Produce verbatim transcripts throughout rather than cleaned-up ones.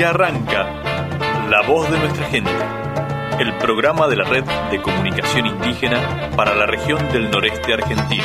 arranca La Voz de Nuestra Gente, el programa de la Red de Comunicación Indígena para la región del noreste argentino.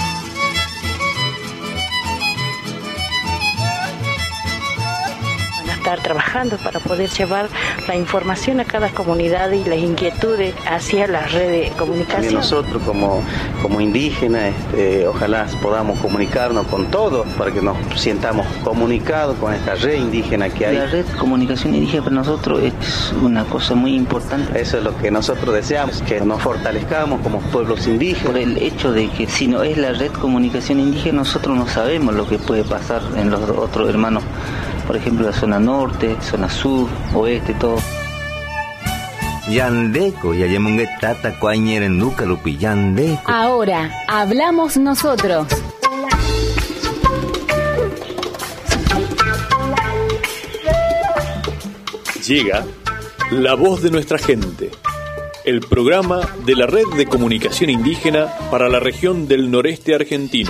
Estar trabajando para poder llevar la información a cada comunidad y las inquietudes hacia la red de comunicación. También nosotros como, como indígenas, este, ojalá podamos comunicarnos con todos para que nos sientamos comunicados con esta red indígena que hay. La red de comunicación indígena para nosotros es una cosa muy importante. Eso es lo que nosotros deseamos, que nos fortalezcamos como pueblos indígenas. Por el hecho de que si no es la red de comunicación indígena, nosotros no sabemos lo que puede pasar en los otros hermanos. Por ejemplo, la zona norte, zona sur, oeste, todo. Yandeco, yayemungue tata cuañeren nuca lupi yandeco. Ahora, hablamos nosotros. Llega La Voz de Nuestra Gente, el programa de la Red de Comunicación Indígena para la región del noreste argentino.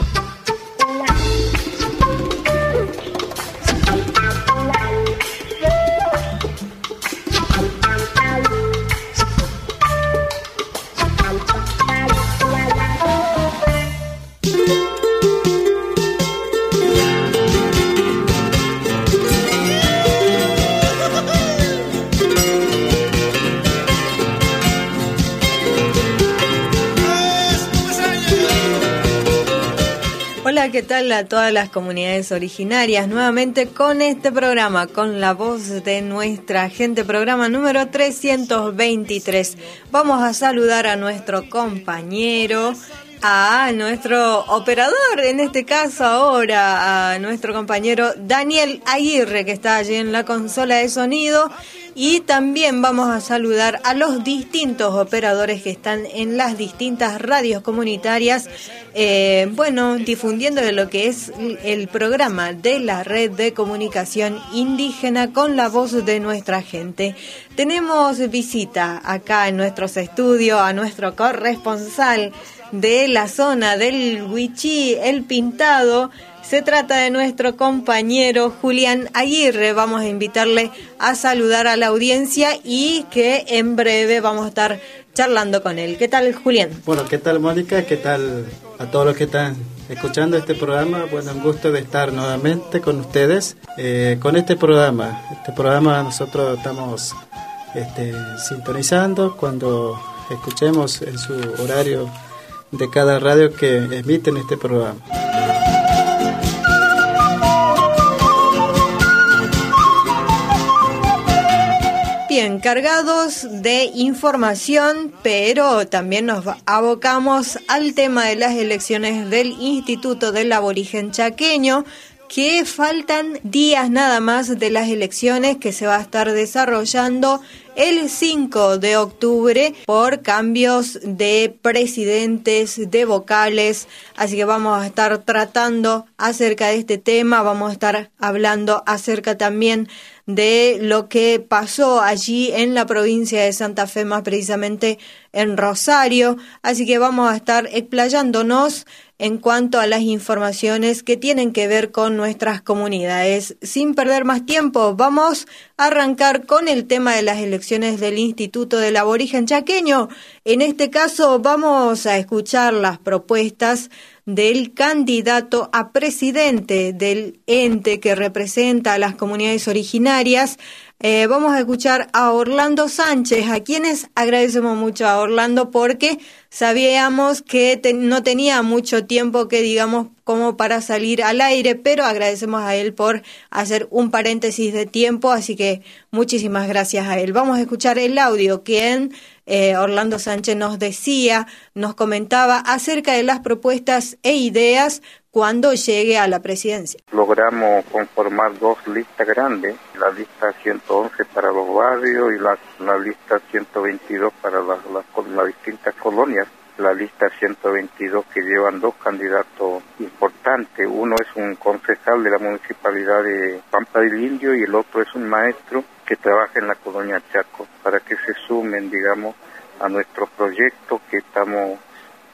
¿Qué tal a todas las comunidades originarias? Nuevamente con este programa, con La Voz de Nuestra Gente, programa número trescientos veintitrés. Vamos a saludar a nuestro compañero, a nuestro operador, en este caso ahora, a nuestro compañero Daniel Aguirre, que está allí en la consola de sonido. Y también vamos a saludar a los distintos operadores que están en las distintas radios comunitarias, eh, bueno, difundiendo de lo que es el programa de la Red de Comunicación Indígena con la Voz de Nuestra Gente. Tenemos visita acá en nuestros estudios a nuestro corresponsal de la zona del Huichí, El Pintado. Se trata de nuestro compañero Julián Aguirre. Vamos a invitarle a saludar a la audiencia y que en breve vamos a estar charlando con él. ¿Qué tal, Julián? Bueno, ¿qué tal, Mónica? ¿Qué tal a todos los que están escuchando este programa? Bueno, un gusto de estar nuevamente con ustedes eh, con este programa. Este programa nosotros estamos este, sintonizando cuando escuchemos en su horario de cada radio que emiten este programa. Bien, cargados de información, pero también nos abocamos al tema de las elecciones del Instituto del Aborigen Chaqueño, que faltan días nada más de las elecciones que se va a estar desarrollando el cinco de octubre por cambios de presidentes, de vocales, así que vamos a estar tratando acerca de este tema, vamos a estar hablando acerca también de lo que pasó allí en la provincia de Santa Fe, más precisamente en Rosario, así que vamos a estar explayándonos en cuanto a las informaciones que tienen que ver con nuestras comunidades. Sin perder más tiempo, vamos a arrancar con el tema de las elecciones del Instituto del Aborigen Chaqueño. En este caso vamos a escuchar las propuestas del candidato a presidente del ente que representa a las comunidades originarias. Eh, vamos a escuchar a Orlando Sánchez, a quienes agradecemos mucho a Orlando porque sabíamos que te, no tenía mucho tiempo que digamos como para salir al aire, pero agradecemos a él por hacer un paréntesis de tiempo, así que muchísimas gracias a él. Vamos a escuchar el audio que en eh, Orlando Sánchez nos decía, nos comentaba acerca de las propuestas e ideas cuando llegue a la presidencia. Logramos conformar dos listas grandes, la lista ciento once para los barrios y la, la lista ciento veintidós para las, las, las distintas colonias. La lista ciento veintidós que llevan dos candidatos importantes, uno es un concejal de la municipalidad de Pampa del Indio y el otro es un maestro que trabaja en la colonia Chaco, para que se sumen, digamos, a nuestro proyecto que estamos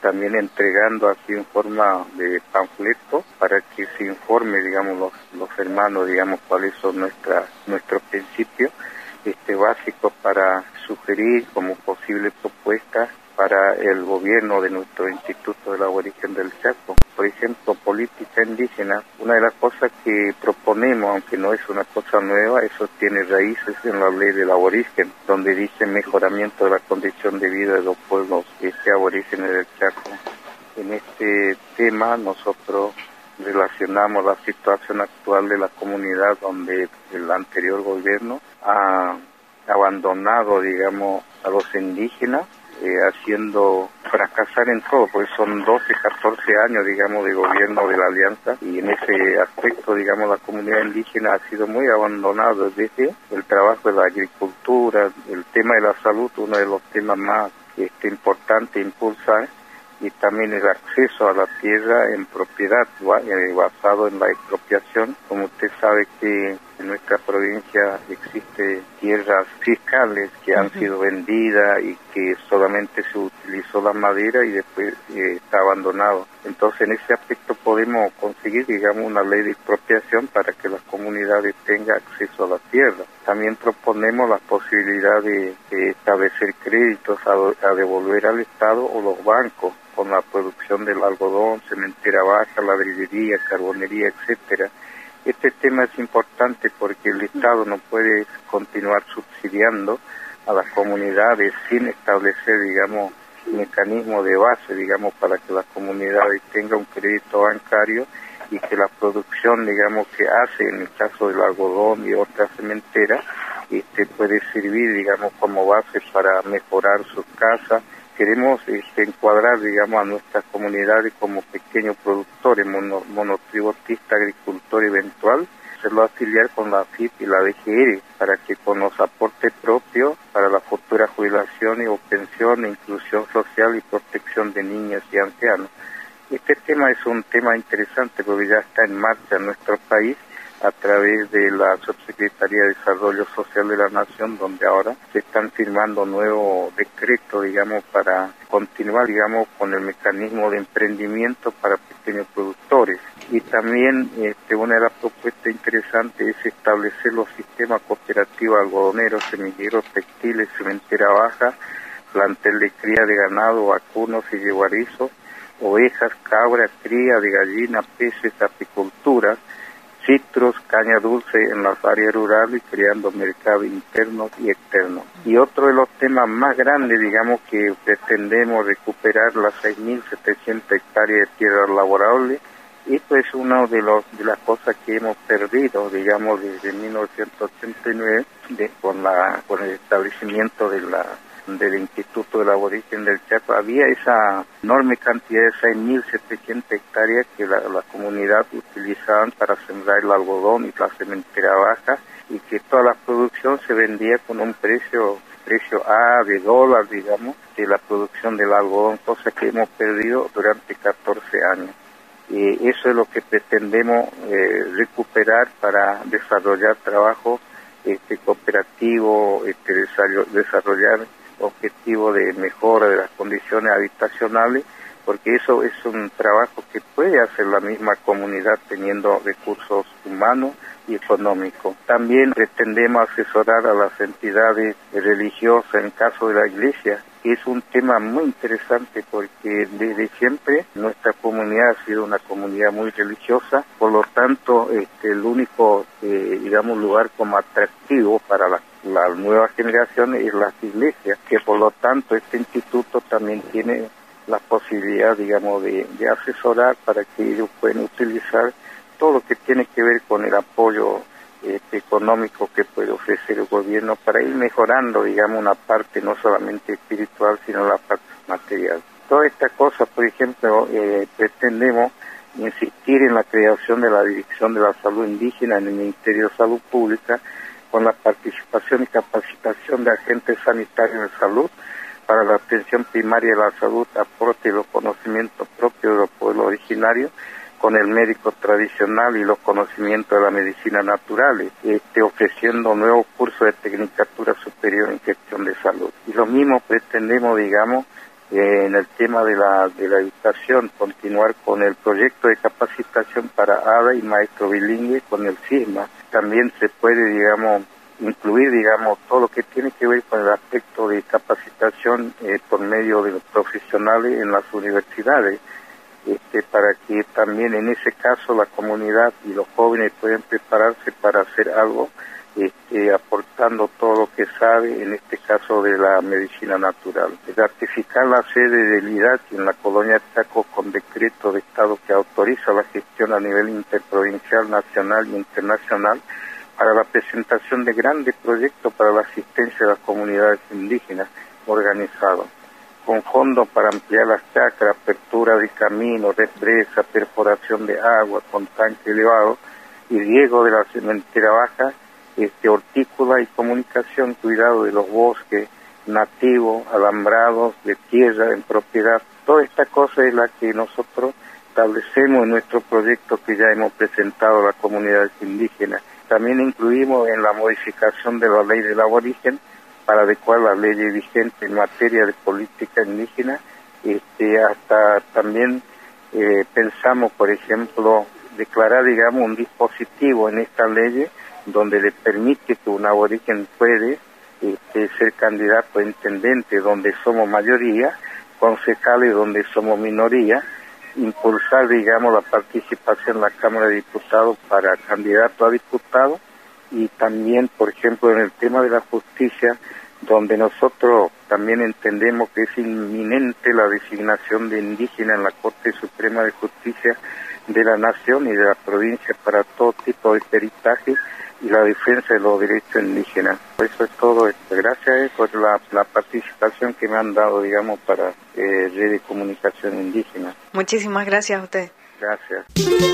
también entregando así en forma de panfleto para que se informe, digamos, los, los hermanos, digamos, cuáles son nuestra, nuestros principios este, básicos para sugerir como posible propuesta para el gobierno de nuestro Instituto del Aborigen del Chaco. Por ejemplo, política indígena, una de las cosas que proponemos, aunque no es una cosa nueva, eso tiene raíces en la ley del aborigen, donde dice mejoramiento de la condición de vida de los pueblos este, aborígenes del Chaco. En este tema nosotros relacionamos la situación actual de la comunidad donde el anterior gobierno ha abandonado, digamos, a los indígenas, Eh, haciendo fracasar en todo, porque son doce, catorce años, digamos, de gobierno de la Alianza, y en ese aspecto, digamos, la comunidad indígena ha sido muy abandonada desde el trabajo de la agricultura, el tema de la salud, uno de los temas más este, importantes impulsar, y también el acceso a la tierra en propiedad, eh, basado en la expropiación. Como usted sabe que en nuestra provincia existe tierras fiscales que han uh-huh. sido vendidas y que solamente se utilizó la madera y después eh, está abandonado. Entonces en ese aspecto podemos conseguir, digamos, una ley de expropiación para que las comunidades tengan acceso a la tierra. También proponemos la posibilidad de, de establecer créditos a, a devolver al Estado o los bancos con la producción del algodón, cementera baja, ladrillería, carbonería, etcétera. Este tema es importante porque el Estado no puede continuar subsidiando a las comunidades sin establecer, digamos, mecanismos de base, digamos, para que las comunidades tengan un crédito bancario y que la producción, digamos, que hace en el caso del algodón y otras cementeras, este, puede servir, digamos, como base para mejorar sus casas. Queremos este, encuadrar, digamos, a nuestras comunidades como pequeños productores, mono, monotributistas, agricultor eventual, hacerlo afiliar con la A F I P y la D G R para que con los aportes propios para la futura jubilación o pensión, inclusión social y protección de niños y ancianos. Este tema es un tema interesante porque ya está en marcha en nuestro país a través de la Subsecretaría de Desarrollo Social de la Nación, donde ahora se están firmando nuevos decretos, digamos, para continuar, digamos, con el mecanismo de emprendimiento para pequeños productores. Y también este, una de las propuestas interesantes es establecer los sistemas cooperativos algodoneros, semilleros, textiles, cementera baja, plantel de cría de ganado, vacunos y yeguarizos, ovejas, cabras, cría de gallina, peces, apicultura, citros, caña dulce en las áreas rurales, creando mercados internos y externos. Y otro de los temas más grandes, digamos, que pretendemos recuperar las seis mil setecientas hectáreas de tierra laborable. Esto es una de, los, de las cosas que hemos perdido, digamos, desde mil novecientos ochenta y nueve, de, con, la, con el establecimiento de la del Instituto del Aborigen del Chaco. Había esa enorme cantidad de seis mil setecientas hectáreas que la, la comunidad utilizaban para sembrar el algodón y la cementera baja, y que toda la producción se vendía con un precio precio A de dólar, digamos, de la producción del algodón, cosa que hemos perdido durante catorce años. Y eso es lo que pretendemos eh, recuperar para desarrollar trabajo este, cooperativo, este, desarrollar objetivo de mejora de las condiciones habitacionales, porque eso es un trabajo que puede hacer la misma comunidad teniendo recursos humanos y económicos. También pretendemos asesorar a las entidades religiosas en caso de la iglesia, que es un tema muy interesante porque desde siempre nuestra comunidad ha sido una comunidad muy religiosa, por lo tanto este, el único eh, digamos lugar como atractivo para la la nueva generación es las iglesias, que por lo tanto este instituto también tiene la posibilidad, digamos, de, de asesorar para que ellos puedan utilizar todo lo que tiene que ver con el apoyo este, económico que puede ofrecer el gobierno para ir mejorando, digamos, una parte no solamente espiritual, sino la parte material. Todas estas cosas, por ejemplo, eh, pretendemos insistir en la creación de la Dirección de la Salud Indígena en el Ministerio de Salud Pública, con la participación y capacitación de agentes sanitarios de salud para la atención primaria de la salud, aporte de los conocimientos propios de los pueblos originarios, con el médico tradicional y los conocimientos de la medicina natural, este, ofreciendo nuevos cursos de tecnicatura superior en gestión de salud. Y lo mismo pretendemos, digamos, eh, en el tema de la, de la educación, continuar con el proyecto de capacitación para hada y maestro bilingüe con el CISMA. También se puede, digamos, incluir, digamos, todo lo que tiene que ver con el aspecto de capacitación eh, por medio de los profesionales en las universidades, este, para que también en ese caso la comunidad y los jóvenes puedan prepararse para hacer algo, este, aportando todo lo que sabe, en este caso de la medicina natural. Ratificar la sede del I D A C en la colonia Chaco con decreto de Estado que autoriza la gestión a nivel interprovincial, nacional e internacional, para la presentación de grandes proyectos para la asistencia de las comunidades indígenas organizados, con fondos para ampliar las chacras, apertura de caminos, represas, perforación de agua con tanque elevado y riego de la cementera baja, este, hortícola y comunicación, cuidado de los bosques nativos, alambrados de tierra en propiedad. Toda esta cosa es la que nosotros establecemos en nuestro proyecto que ya hemos presentado a la comunidad indígena. También incluimos en la modificación de la ley del aborigen para adecuar la ley vigente en materia de política indígena. Este, hasta también eh, pensamos, por ejemplo, declarar, digamos, un dispositivo en esta ley donde le permite que un aborigen puede este, ser candidato a intendente donde somos mayoría, concejales donde somos minoría, impulsar, digamos, la participación en la Cámara de Diputados para candidato a diputado, y también, por ejemplo, en el tema de la justicia, donde nosotros también entendemos que es inminente la designación de indígena en la Corte Suprema de Justicia de la Nación y de la provincia para todo tipo de peritaje y la defensa de los derechos indígenas. Eso es todo. Gracias por la, la participación que me han dado, digamos, para eh, Red de Comunicación Indígena. Muchísimas gracias a usted. Gracias.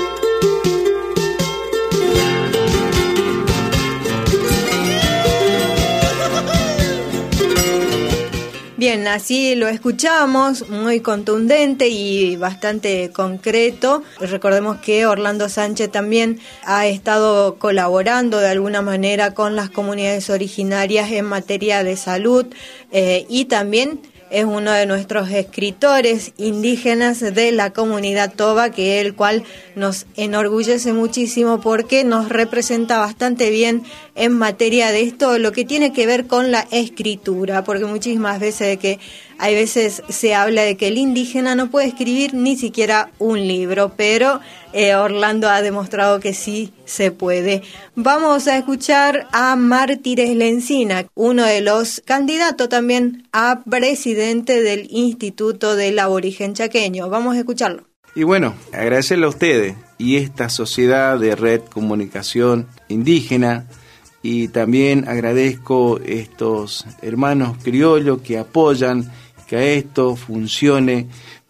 Bien, así lo escuchamos, muy contundente y bastante concreto. Recordemos que Orlando Sánchez también ha estado colaborando de alguna manera con las comunidades originarias en materia de salud eh, y también es uno de nuestros escritores indígenas de la comunidad Toba, que el cual nos enorgullece muchísimo porque nos representa bastante bien en materia de esto, lo que tiene que ver con la escritura, porque muchísimas veces de que hay veces se habla de que el indígena no puede escribir ni siquiera un libro, pero eh, Orlando ha demostrado que sí se puede. Vamos a escuchar a Mártires Lencina, uno de los candidatos también a presidente del Instituto del Aborigen Chaqueño. Vamos a escucharlo. Y bueno, agradecerle a ustedes y esta sociedad de Red Comunicación Indígena, y también agradezco estos hermanos criollos que apoyan que a esto funcione,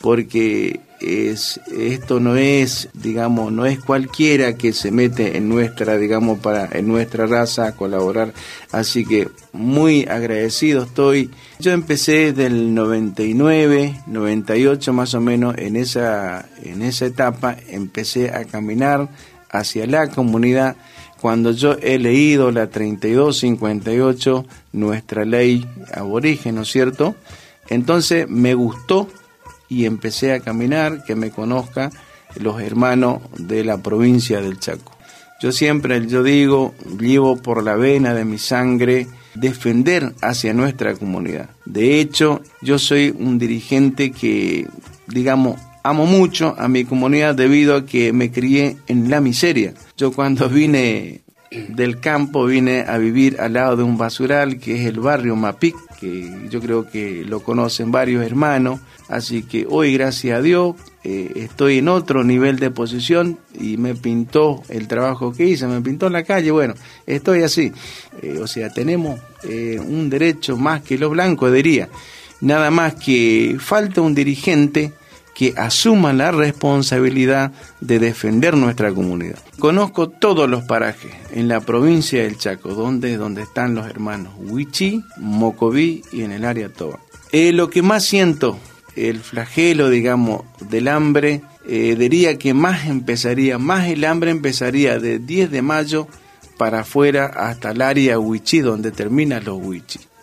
porque es, esto no es, digamos, no es cualquiera que se mete en nuestra, digamos, para en nuestra raza a colaborar. Así que muy agradecido estoy. Yo empecé del noventa y nueve, noventa y ocho más o menos, en esa, en esa etapa empecé a caminar hacia la comunidad. Cuando yo he leído la treinta y dos cincuenta y ocho, nuestra ley aborigen, ¿no es cierto? Entonces me gustó y empecé a caminar, que me conozcan los hermanos de la provincia del Chaco. Yo siempre, yo digo, llevo por la vena de mi sangre defender hacia nuestra comunidad. De hecho, yo soy un dirigente que, digamos, amo mucho a mi comunidad debido a que me crié en la miseria. Yo cuando vine del campo vine a vivir al lado de un basural que es el barrio Mapic, que yo creo que lo conocen varios hermanos, así que hoy gracias a Dios eh, estoy en otro nivel de posición y me pintó el trabajo que hice, me pintó la calle, bueno, estoy así, eh, o sea, tenemos eh, un derecho más que los blancos, diría, nada más que falta un dirigente que asuma la responsabilidad de defender nuestra comunidad. Conozco todos los parajes en la provincia del Chaco, donde, donde están los hermanos Huichí, Mocoví y en el área Toba. Eh, lo que más siento, el flagelo, digamos, del hambre, eh, diría que más empezaría, más el hambre empezaría de diez de mayo para afuera hasta el área Huichí, donde terminan los Huichí.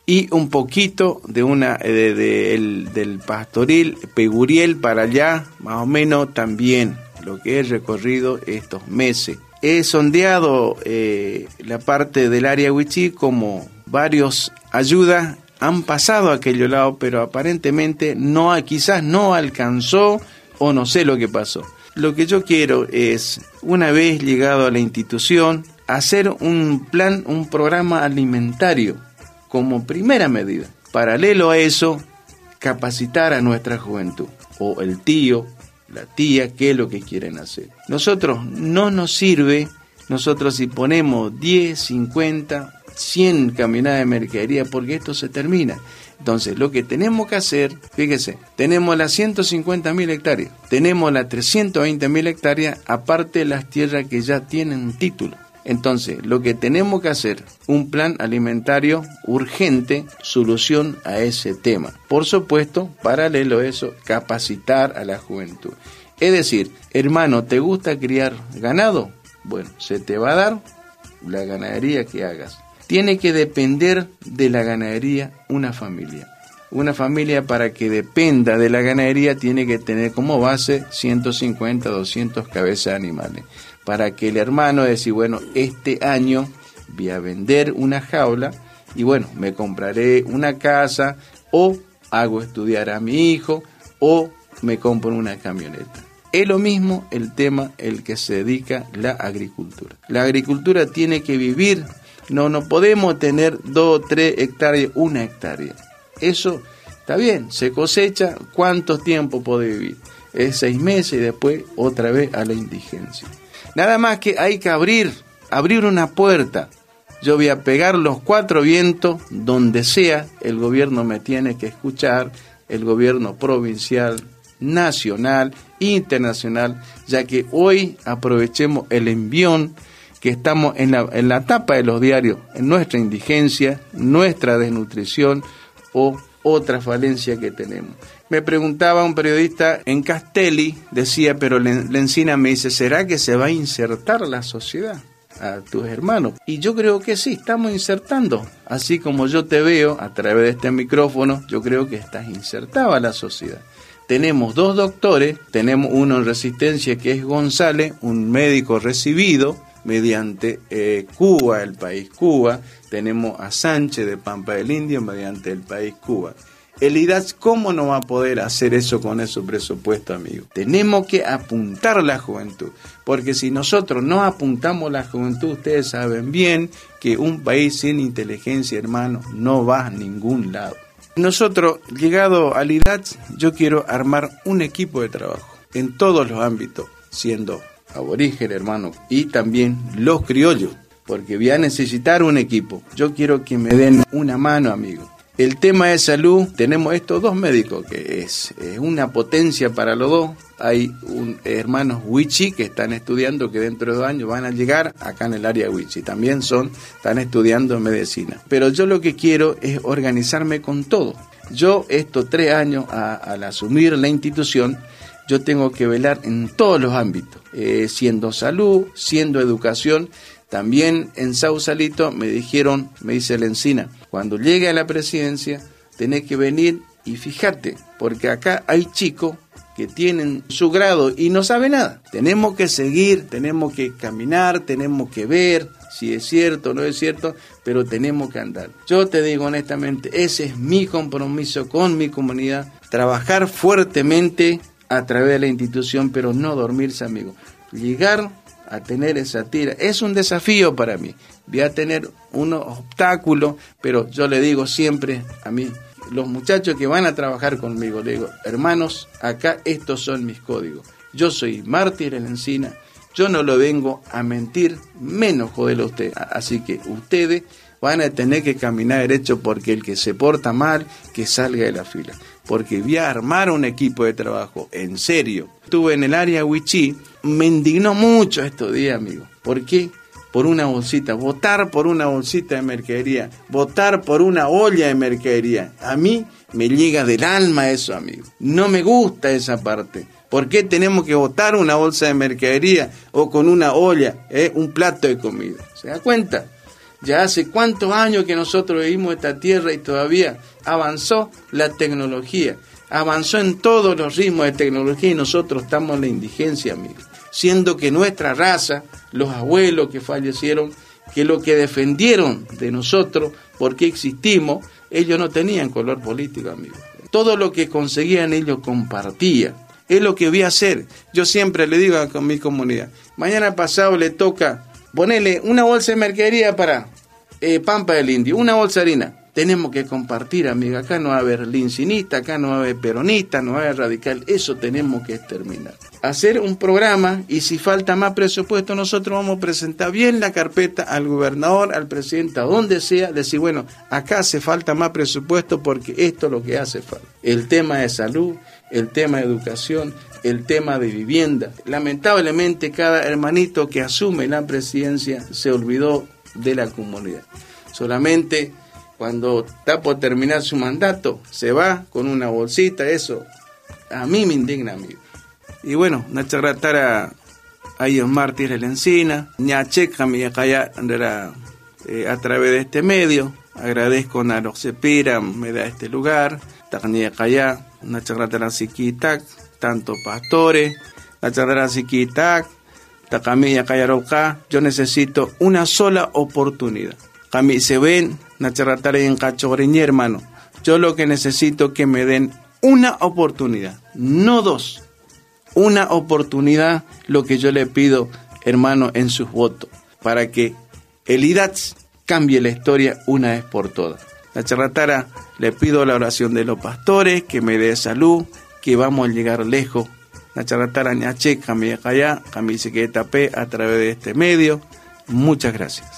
y un poquito de una de, de, el, del Pastoril, Peguriel para allá, más o menos también lo que he recorrido estos meses. He sondeado eh, la parte del área Wichí, como varios ayudas han pasado a aquel lado, pero aparentemente no, quizás no alcanzó o no sé lo que pasó. Lo que yo quiero es, una vez llegado a la institución, hacer un plan, un programa alimentario como primera medida. Paralelo a eso, capacitar a nuestra juventud, o el tío, la tía, qué es lo que quieren hacer. Nosotros no nos sirve, nosotros si ponemos diez, cincuenta, cien caminadas de mercadería, porque esto se termina. Entonces, lo que tenemos que hacer, fíjese, tenemos las ciento cincuenta mil hectáreas, tenemos las trescientas veinte mil hectáreas, aparte de las tierras que ya tienen título. Entonces, lo que tenemos que hacer, un plan alimentario urgente, solución a ese tema. Por supuesto, paralelo a eso, capacitar a la juventud. Es decir, hermano, ¿te gusta criar ganado? Bueno, se te va a dar la ganadería que hagas. Tiene que depender de la ganadería una familia. Una familia, para que dependa de la ganadería, tiene que tener como base ciento cincuenta, doscientas cabezas de animales. Para que el hermano decir, bueno, este año voy a vender una jaula y bueno, me compraré una casa, o hago estudiar a mi hijo, o me compro una camioneta. Es lo mismo el tema el que se dedica la agricultura. La agricultura tiene que vivir, no, no podemos tener dos, tres hectáreas, una hectárea. Eso está bien, se cosecha, ¿cuánto tiempo puede vivir? Es seis meses y después otra vez a la indigencia. Nada más que hay que abrir, abrir una puerta. Yo voy a pegar los cuatro vientos donde sea, el gobierno me tiene que escuchar, el gobierno provincial, nacional, internacional, ya que hoy aprovechemos el envión que estamos en la, en la tapa de los diarios, en nuestra indigencia, nuestra desnutrición o otra falencia que tenemos. Me preguntaba un periodista en Castelli, decía, pero Lencina me dice, ¿será que se va a insertar la sociedad a tus hermanos? Y yo creo que sí, estamos insertando. Así como yo te veo a través de este micrófono, yo creo que estás insertado a la sociedad. Tenemos dos doctores, tenemos uno en Resistencia que es González, un médico recibido mediante eh, Cuba, el país Cuba. Tenemos a Sánchez de Pampa del Indio mediante el país Cuba. El I D A C, ¿cómo no va a poder hacer eso con ese presupuesto, amigo? Tenemos que apuntar la juventud, porque si nosotros no apuntamos la juventud, ustedes saben bien que un país sin inteligencia, hermano, no va a ningún lado. Nosotros, llegado al I D A C, yo quiero armar un equipo de trabajo en todos los ámbitos, siendo aborigen, hermano, y también los criollos, porque voy a necesitar un equipo. Yo quiero que me den una mano, amigo. El tema de salud, tenemos estos dos médicos, que es, es una potencia para los dos. Hay un, hermanos Wichí que están estudiando, que dentro de dos años van a llegar acá en el área Wichí. También son, están estudiando medicina. Pero yo lo que quiero es organizarme con todo. Yo estos tres años, a, al asumir la institución, yo tengo que velar en todos los ámbitos, eh, siendo salud, siendo educación. También en Sausalito me dijeron, me dice Lencina, cuando llegue a la presidencia tenés que venir y fíjate, porque acá hay chicos que tienen su grado y no saben nada. Tenemos que seguir, tenemos que caminar, tenemos que ver si es cierto o no es cierto, pero tenemos que andar. Yo te digo honestamente, ese es mi compromiso con mi comunidad, trabajar fuertemente a través de la institución, pero no dormirse, amigo. Llegar a tener esa tira es un desafío para mí. Voy a tener unos obstáculos, pero yo le digo siempre a mí, los muchachos que van a trabajar conmigo, le digo, hermanos, acá estos son mis códigos. Yo soy mártir en Lencina, yo no lo vengo a mentir, menos joderlo a usted. Así que ustedes van a tener que caminar derecho, porque el que se porta mal, que salga de la fila. Porque voy a armar un equipo de trabajo, en serio. Estuve en el área Wichí, me indignó mucho estos días, amigo. ¿Por qué? Por una bolsita, votar por una bolsita de mercadería, votar por una olla de mercadería. A mí me llega del alma eso, amigo. No me gusta esa parte. ¿Por qué tenemos que votar una bolsa de mercadería o con una olla, eh, un plato de comida? ¿Se da cuenta? Ya hace cuántos años que nosotros vivimos esta tierra y todavía avanzó la tecnología, avanzó en todos los ritmos de tecnología y nosotros estamos en la indigencia, amigos. Siendo que nuestra raza, los abuelos que fallecieron, que lo que defendieron de nosotros, porque existimos, ellos no tenían color político, amigos. Todo lo que conseguían ellos compartían. Es lo que voy a hacer. Yo siempre le digo a mi comunidad, mañana pasado le toca ponerle una bolsa de mercadería para eh, Pampa del Indio, una bolsa de harina. Tenemos que compartir, amiga. Acá no va a haber lincinista, acá no va a haber peronista, no va a haber radical. Eso tenemos que exterminar. Hacer un programa y si falta más presupuesto, nosotros vamos a presentar bien la carpeta al gobernador, al presidente, a donde sea, decir, bueno, acá hace falta más presupuesto porque esto es lo que hace falta. El tema de salud, el tema de educación, el tema de vivienda. Lamentablemente, cada hermanito que asume la presidencia se olvidó de la comunidad. Solamente cuando está por terminar su mandato, se va con una bolsita, eso a mí me indigna, amigo. Y bueno, muchas gracias a, a ellos mártires de la Encina, ñacheca mi acá eh, a través de este medio. Agradezco a los Cepira, me da este lugar, Tacnia Callá, muchas gracias a Siquitac, tanto pastores, muchas gracias a Siquitac, Tacamilla Cayaroca. Yo necesito una sola oportunidad. A mí se ven, Nacharratare en Cachoreñé, hermano. Yo lo que necesito es que me den una oportunidad, no dos. Una oportunidad, lo que yo le pido, hermano, en sus votos, para que el I D A T S cambie la historia una vez por todas. Nacharratara, le pido la oración de los pastores, que me dé salud, que vamos a llegar lejos. Nacharratara, ñache, camilla callá, camisa que tapé a través de este medio. Muchas gracias.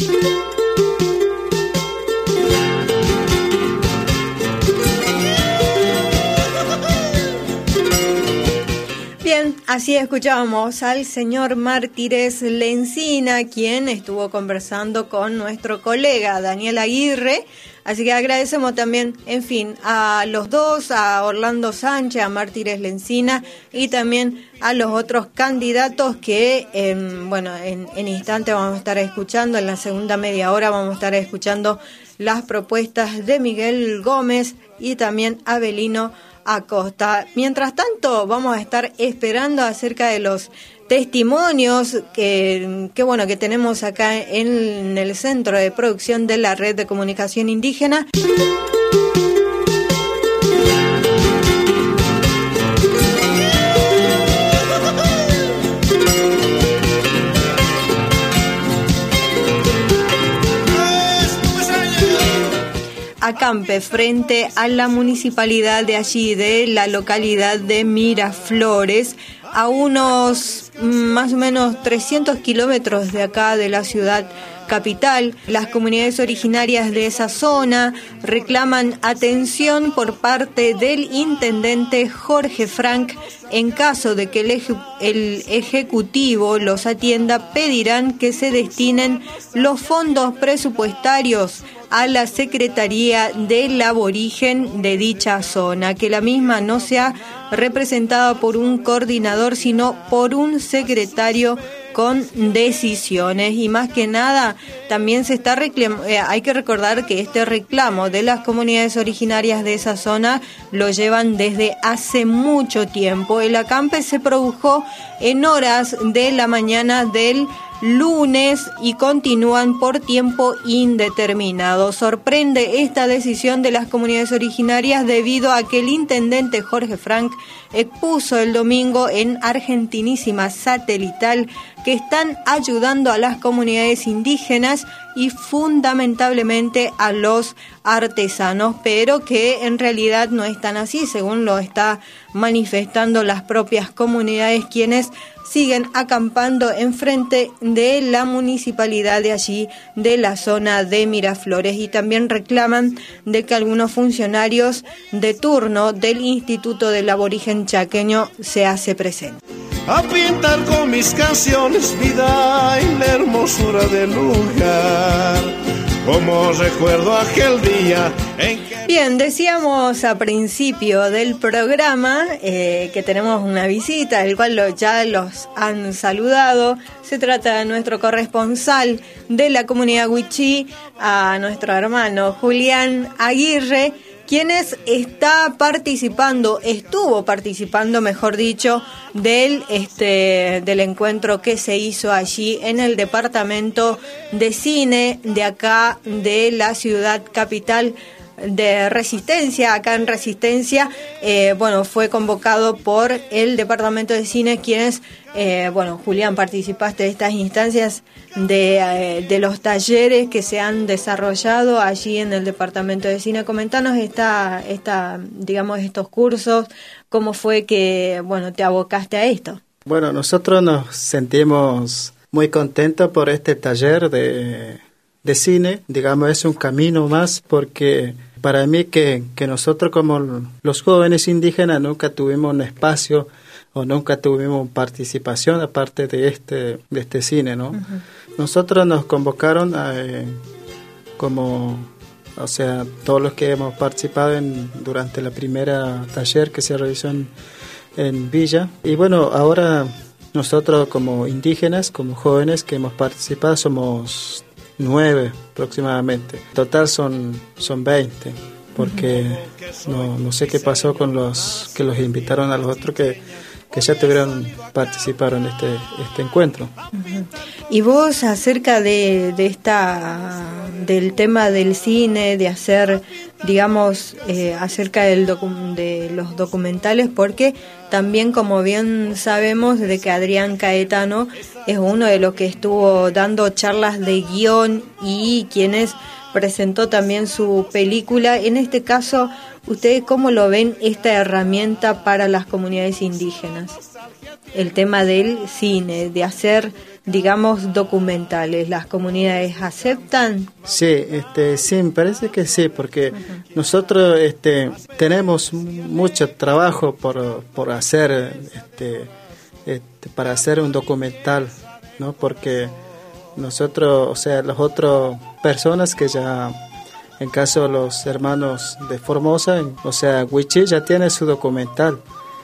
Bien, así escuchábamos al señor Mártires Lencina, quien estuvo conversando con nuestro colega Daniel Aguirre. Así que agradecemos también, en fin, a los dos, a Orlando Sánchez, a Mártires Lencina y también a los otros candidatos que, en, bueno, en, en instante vamos a estar escuchando, en la segunda media hora vamos a estar escuchando las propuestas de Miguel Gómez y también Abelino Acosta. Mientras tanto, vamos a estar esperando acerca de los testimonios que, que bueno que tenemos acá en el Centro de Producción de la Red de Comunicación Indígena. Acampe frente a la municipalidad de allí, de la localidad de Miraflores, a unos más o menos trescientos kilómetros de acá de la ciudad capital. Las comunidades originarias de esa zona reclaman atención por parte del intendente Jorge Frank. En caso de que el, eje, el Ejecutivo los atienda, pedirán que se destinen los fondos presupuestarios a la Secretaría del Aborigen de dicha zona, que la misma no sea representada por un coordinador, sino por un secretario con decisiones. Y más que nada, también se está reclam- eh, hay que recordar que este reclamo de las comunidades originarias de esa zona lo llevan desde hace mucho tiempo. El acampe se produjo en horas de la mañana del lunes y continúan por tiempo indeterminado. Sorprende esta decisión de las comunidades originarias debido a que el intendente Jorge Frank expuso el domingo en Argentinísima Satelital que están ayudando a las comunidades indígenas y fundamentalmente a los artesanos, pero que en realidad no es tan así, según lo está manifestando las propias comunidades, quienes siguen acampando enfrente de la municipalidad de allí, de la zona de Miraflores, y también reclaman de que algunos funcionarios de turno del Instituto del Aborigen Chaqueño se hace presente. A pintar con mis canciones vida y la hermosura del lugar, como recuerdo aquel día en que Bien, decíamos a principio del programa eh, que tenemos una visita, el cual lo, ya los han saludado. Se trata de nuestro corresponsal de la comunidad Wichí, a nuestro hermano Julián Aguirre, quienes está participando, estuvo participando, mejor dicho, del este del encuentro que se hizo allí en el departamento de cine de acá de la ciudad capital de Resistencia, acá en Resistencia. Eh, bueno, fue convocado por el departamento de cine, quienes, eh, bueno, Julián, participaste de estas instancias de, eh, de los talleres que se han desarrollado allí en el departamento de cine. Comentanos esta, esta, digamos, estos cursos, cómo fue que, bueno, te abocaste a esto. Bueno, nosotros nos sentimos muy contentos por este taller de, de cine. Digamos, es un camino más, porque para mí que, que nosotros como los jóvenes indígenas nunca tuvimos un espacio o nunca tuvimos participación aparte de este de este cine, ¿no? Uh-huh. Nosotros nos convocaron a, eh, como, o sea, todos los que hemos participado en, durante la primera taller que se realizó en, en Villa. Y bueno, ahora nosotros como indígenas, como jóvenes que hemos participado, somos nueve aproximadamente. En total son, son veinte, porque no, no sé qué pasó con los que los invitaron a los otros que, que ya tuvieron participar en este, este encuentro. Uh-huh. Y vos, acerca de, de esta del tema del cine, de hacer, digamos, eh, acerca del docu- de los documentales, porque también, como bien sabemos, de que Adrián Caetano es uno de los que estuvo dando charlas de guión y quienes presentó también su película. En este caso, ¿ustedes cómo lo ven esta herramienta para las comunidades indígenas? El tema del cine, de hacer, digamos, documentales, ¿las comunidades aceptan? Sí, este, sí, me parece que sí, porque uh-huh. nosotros este, tenemos mucho trabajo por, por hacer, este, este, para hacer un documental, ¿no? Porque nosotros, o sea, las otras personas que ya, en caso de los hermanos de Formosa, o sea, Wichí ya tiene su documental.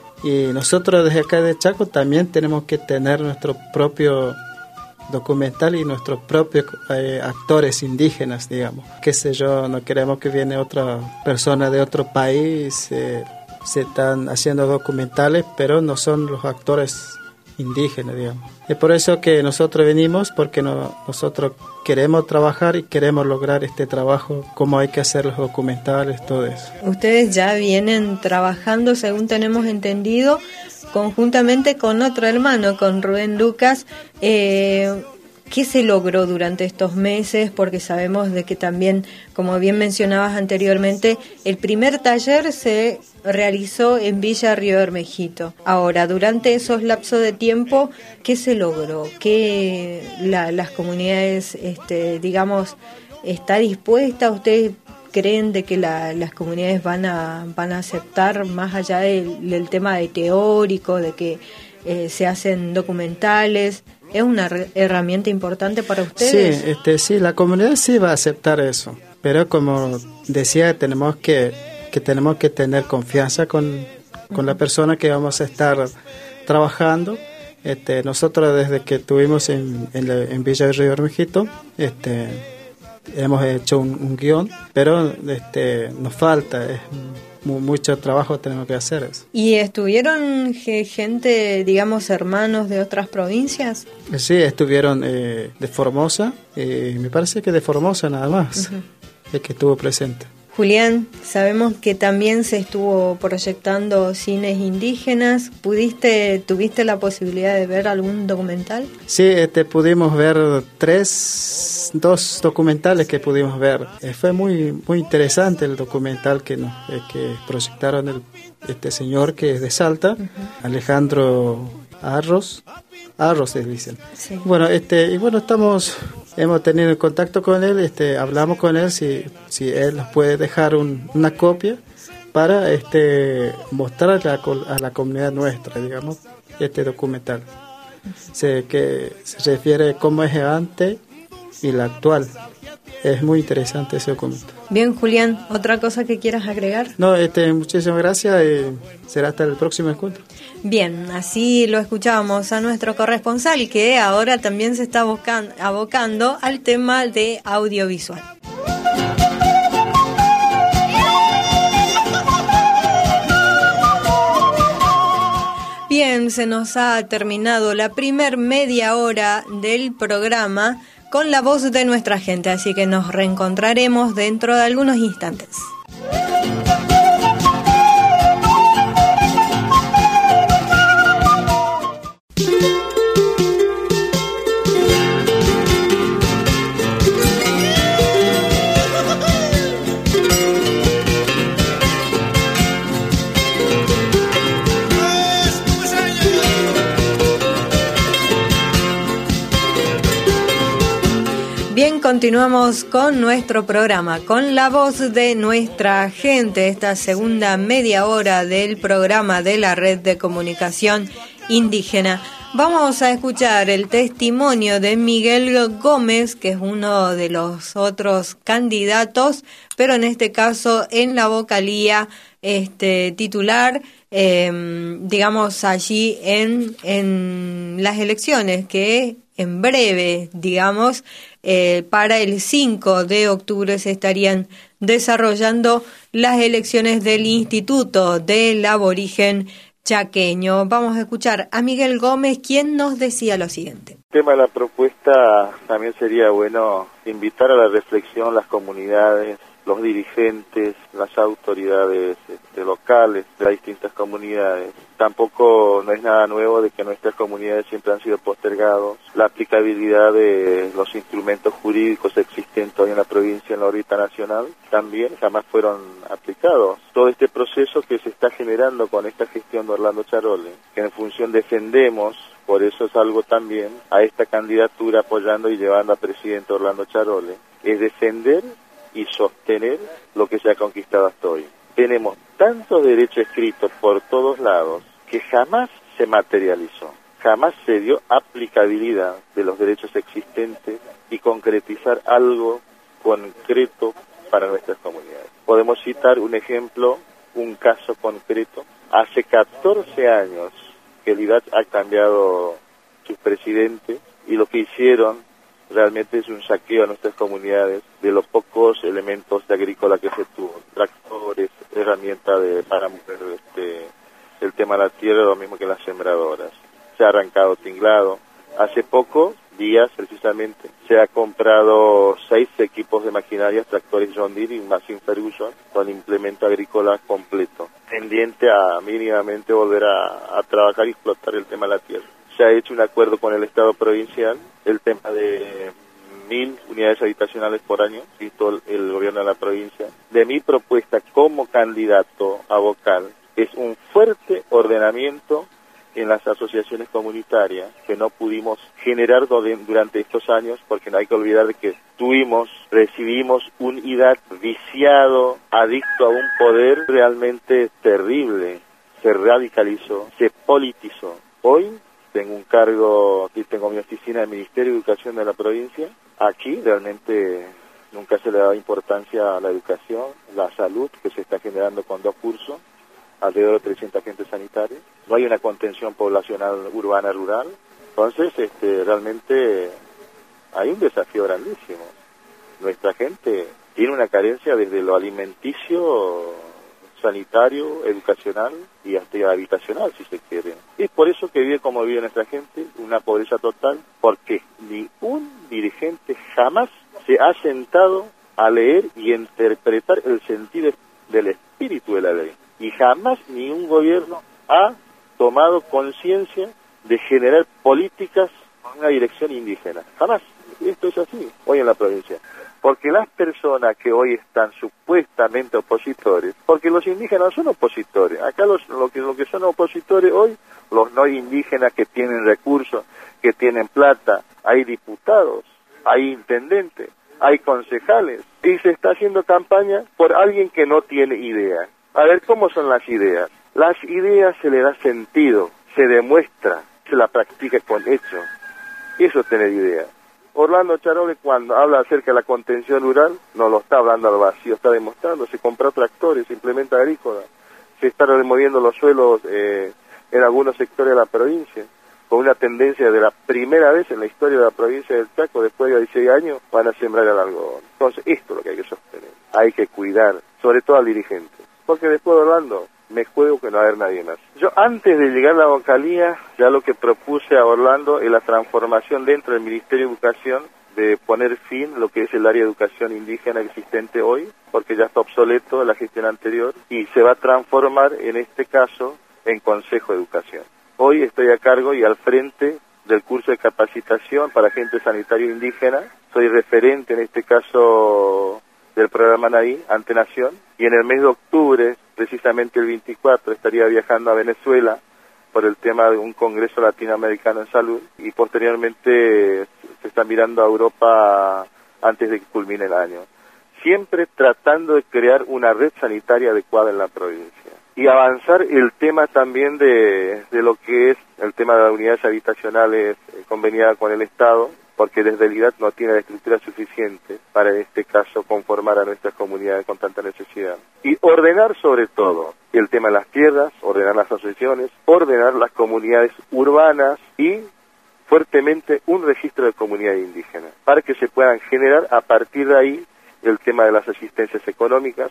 Y nosotros desde acá de Chaco también tenemos que tener nuestro propio documental y nuestros propios eh, actores indígenas, digamos. Qué sé yo, no queremos que viene otra persona de otro país, eh, se están haciendo documentales, pero no son los actores indígenas, digamos. Es por eso que nosotros venimos, porque no, nosotros queremos trabajar y queremos lograr este trabajo, cómo hay que hacer los documentales, todo eso. Ustedes ya vienen trabajando, según tenemos entendido, conjuntamente con otro hermano, con Rubén Lucas. Eh, ¿Qué se logró durante estos meses? Porque sabemos de que también, como bien mencionabas anteriormente, el primer taller se realizó en Villa Río Bermejito. Ahora, durante esos lapsos de tiempo, ¿qué se logró? ¿Qué la, las comunidades, este, digamos, está dispuesta? ¿Ustedes creen de que la, las comunidades van a van a aceptar, más allá del, del tema de teórico, de que eh, se hacen documentales? ¿Es una re- herramienta importante para ustedes? Sí, este, sí, la comunidad sí va a aceptar eso, pero como decía, tenemos que, que tenemos que tener confianza con, con la persona que vamos a estar trabajando. Este, nosotros desde que estuvimos en, en, la, en Villa Río Bermejito, este, hemos hecho un, un guión, pero este, nos falta, es mucho trabajo tenemos que hacer eso. ¿Y estuvieron gente, digamos, hermanos de otras provincias? Sí, estuvieron eh, de Formosa, eh, me parece que de Formosa nada más, uh-huh. el que estuvo presente. Julián, sabemos que también se estuvo proyectando cines indígenas. ¿Pudiste, tuviste la posibilidad de ver algún documental? Sí, este, pudimos ver tres, dos documentales que pudimos ver. Eh, fue muy muy interesante el documental que nos eh, que proyectaron el, este señor que es de Salta, uh-huh. Alejandro Arros. Arros se dicen. Sí. Bueno, este y bueno estamos hemos tenido contacto con él, este hablamos con él si si él nos puede dejar un, una copia para este mostrar a la, a la comunidad nuestra, digamos, este documental. Se que se refiere cómo es antes y la actual. Es muy interesante ese documento. Bien, Julián, ¿otra cosa que quieras agregar? No, este, muchísimas gracias y será hasta el próximo encuentro. Bien, así lo escuchábamos a nuestro corresponsal, que ahora también se está abocando, abocando al tema de audiovisual. Bien, se nos ha terminado la primer media hora del programa con la voz de nuestra gente, así que nos reencontraremos dentro de algunos instantes. Bien, continuamos con nuestro programa, con la voz de nuestra gente, esta segunda media hora del programa de la Red de Comunicación Indígena. Vamos a escuchar el testimonio de Miguel Gómez, que es uno de los otros candidatos, pero en este caso en la vocalía este, titular, eh, digamos allí en, en las elecciones, que en breve, digamos, eh, para el cinco de octubre se estarían desarrollando las elecciones del Instituto del Aborigen Chaqueño. Vamos a escuchar a Miguel Gómez, quien nos decía lo siguiente. El tema de la propuesta también sería bueno invitar a la reflexión las comunidades, los dirigentes, las autoridades este, locales de las distintas comunidades. Tampoco no es nada nuevo de que nuestras comunidades siempre han sido postergados. La aplicabilidad de los instrumentos jurídicos existentes hoy en la provincia, en la órbita nacional, también jamás fueron aplicados. Todo este proceso que se está generando con esta gestión de Orlando Charole, que en función defendemos, por eso salgo también a esta candidatura apoyando y llevando a presidente Orlando Charole, es defender y sostener lo que se ha conquistado hasta hoy. Tenemos tantos derechos escritos por todos lados que jamás se materializó, jamás se dio aplicabilidad de los derechos existentes y concretizar algo concreto para nuestras comunidades. Podemos citar un ejemplo, un caso concreto. Hace catorce años que el I D A C ha cambiado sus presidentes y lo que hicieron realmente es un saqueo a nuestras comunidades de los pocos elementos de agrícola que se tuvo, tractores, herramientas de, para mover este, el tema de la tierra, lo mismo que las sembradoras. Se ha arrancado tinglado. Hace pocos días, precisamente, se ha comprado seis equipos de maquinaria, tractores John Deere y Massey Ferguson, con implemento agrícola completo, tendiente a mínimamente volver a, a trabajar y explotar el tema de la tierra. Se ha hecho un acuerdo con el Estado provincial, el tema de mil unidades habitacionales por año, visto el, el gobierno de la provincia. De mi propuesta como candidato a vocal es un fuerte ordenamiento en las asociaciones comunitarias que no pudimos generar durante estos años, porque no hay que olvidar de que tuvimos, recibimos un I D A C viciado, adicto a un poder realmente terrible, se radicalizó, se politizó. Hoy tengo un cargo, aquí tengo mi oficina del Ministerio de Educación de la provincia. Aquí realmente nunca se le da importancia a la educación, la salud que se está generando con dos cursos, alrededor de trescientos agentes sanitarios. No hay una contención poblacional urbana rural. Entonces, este, realmente hay un desafío grandísimo. Nuestra gente tiene una carencia desde lo alimenticio, sanitario, educacional y hasta habitacional, si se quiere. Es por eso que vive como vive nuestra gente, una pobreza total, porque ni un dirigente jamás se ha sentado a leer y interpretar el sentido del espíritu de la ley. Y jamás ni un gobierno ha tomado conciencia de generar políticas con una dirección indígena. Jamás. Esto es así hoy en la provincia. Porque las personas que hoy están supuestamente opositores, porque los indígenas son opositores, acá los, lo, que, lo que son opositores hoy, los no indígenas que tienen recursos, que tienen plata, hay diputados, hay intendentes, hay concejales, y se está haciendo campaña por alguien que no tiene idea. A ver, ¿cómo son las ideas? Las ideas se le da sentido, se demuestra, se la practica con hechos. Eso es tener idea. Orlando Charole, cuando habla acerca de la contención rural, no lo está hablando al vacío, está demostrando, se compró tractores, se implementa agrícola, se están removiendo los suelos eh, en algunos sectores de la provincia, con una tendencia de la primera vez en la historia de la provincia del Chaco, después de dieciséis años, van a sembrar el algodón. Entonces, esto es lo que hay que sostener, hay que cuidar, sobre todo al dirigente, porque después de Orlando, me juego que no va a haber nadie más. Yo antes de llegar a la vocalía, ya lo que propuse a Orlando es la transformación dentro del Ministerio de Educación, de poner fin a lo que es el área de educación indígena existente hoy, porque ya está obsoleto de la gestión anterior, y se va a transformar en este caso en Consejo de Educación. Hoy estoy a cargo y al frente del curso de capacitación para agente sanitario indígena, soy referente en este caso del programa Naí, ante Nación, y en el mes de octubre, precisamente el veinticuatro, estaría viajando a Venezuela por el tema de un congreso latinoamericano en salud, y posteriormente se está mirando a Europa antes de que culmine el año. Siempre tratando de crear una red sanitaria adecuada en la provincia. Y avanzar el tema también de, de lo que es el tema de las unidades habitacionales eh, conveniadas con el Estado, porque desde el I D A T no tiene la estructura suficiente para en este caso conformar a nuestras comunidades con tanta necesidad. Y ordenar sobre todo el tema de las tierras, ordenar las asociaciones, ordenar las comunidades urbanas y fuertemente un registro de comunidades indígenas, para que se puedan generar a partir de ahí el tema de las asistencias económicas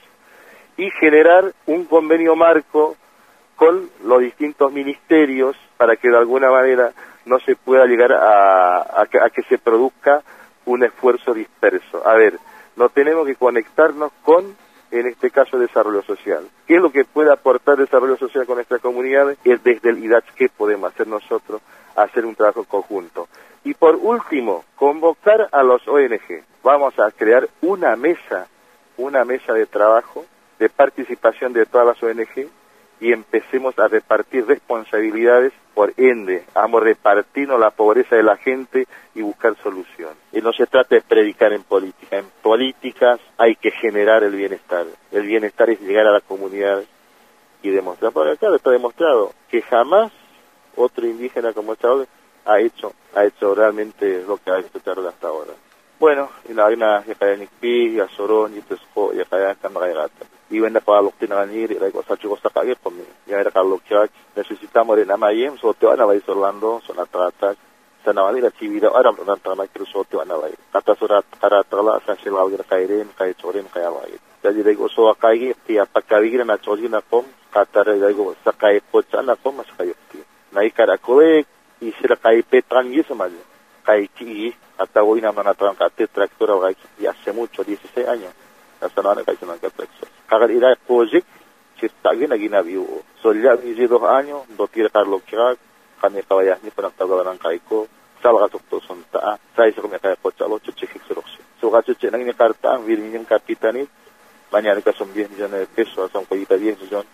y generar un convenio marco con los distintos ministerios para que de alguna manera no se pueda llegar a, a, que, a que se produzca un esfuerzo disperso. A ver, no tenemos que conectarnos con, en este caso, desarrollo social. ¿Qué es lo que puede aportar desarrollo social con nuestra comunidad? Es desde el I D A T, ¿qué podemos hacer nosotros? Hacer un trabajo conjunto. Y por último, convocar a los O N G. Vamos a crear una mesa, una mesa de trabajo, de participación de todas las O N G, y empecemos a repartir responsabilidades, por ende, vamos a repartirnos la pobreza de la gente y buscar soluciones. Y no se trata de predicar en política, en políticas hay que generar el bienestar. El bienestar es llegar a la comunidad y demostrar, porque acá está demostrado que jamás otro indígena como Charole ha hecho, ha hecho realmente lo que ha hecho Charole hasta ahora. Bueno, y la vaina ya cae en Icpi, ya Sorón, y Tesco, ya cae en Camaragata. Y vende para los que no van a ir, y la cosa chico está cague por mí. Ya era Carlos Chach, necesitamos de Namayem, solo te van a ir Orlando, son a tratar, se van a ir a Chivira, ahora no van a ir, solo te van a ir. Hasta Sora, para trala, se hace la vida caer, cae choren, cae a ir. Ya digo, so a cague, tía, para caer en la chorina com, catar, ya digo, se cae pochana com, se cae, tío. Naí caracole, y se la cae petran y eso más. Cae chi, hasta hoy no van a trancarte tractor, y hace mucho, dieciséis años. Hasta no van a caer en la tractor. Kagal ira project, si está bien aquí na view. So ya hice dos años, do tira Carlos Chirac, kami kabayas ni para tagalan kaiko, salga to son ta, sai se come kaya pochalo, chuche hixroxi. So gachuche nang ni karta, virin yung kapitanit, mañana que son diez millones de pesos, son cuarenta diez millones,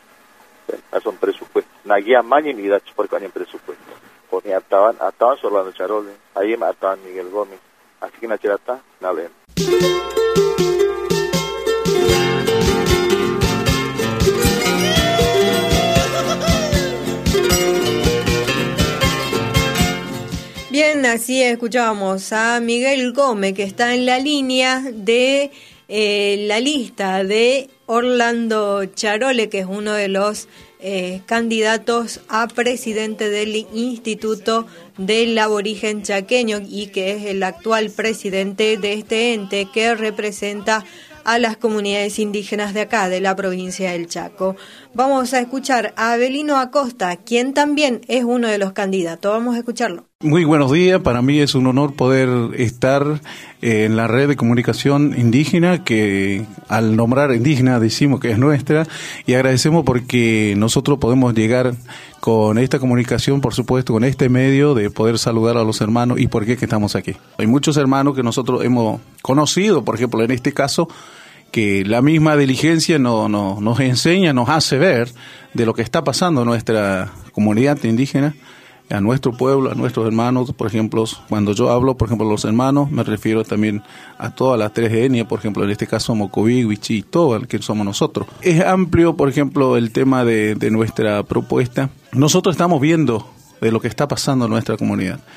son presupuesto. Nagia mañana ni da por caña presupuesto. Porque ataban, ataban Orlando Charole, ahí me ataban Miguel Gómez. Así que na chirata, na leen. Bien, así escuchábamos a Miguel Gómez, que está en la línea de eh, la lista de Orlando Charole, que es uno de los eh, candidatos a presidente del Instituto del Aborigen Chaqueño y que es el actual presidente de este ente que representa a las comunidades indígenas de acá, de la provincia del Chaco. Vamos a escuchar a Abelino Acosta, quien también es uno de los candidatos. Vamos a escucharlo. Muy buenos días, para mí es un honor poder estar en la red de comunicación indígena, que al nombrar indígena decimos que es nuestra, y agradecemos porque nosotros podemos llegar con esta comunicación, por supuesto, con este medio de poder saludar a los hermanos y por qué que estamos aquí. Hay muchos hermanos que nosotros hemos conocido, por ejemplo, en este caso, que la misma diligencia no, no, nos enseña, nos hace ver de lo que está pasando en nuestra comunidad indígena, a nuestro pueblo, a nuestros hermanos. Por ejemplo, cuando yo hablo, por ejemplo, los hermanos, me refiero también a todas las tres etnias, por ejemplo, en este caso Mocoví, Wichí, todo el que somos nosotros. Es amplio, por ejemplo, el tema de, de nuestra propuesta. Nosotros estamos viendo de lo que está pasando en nuestra comunidad.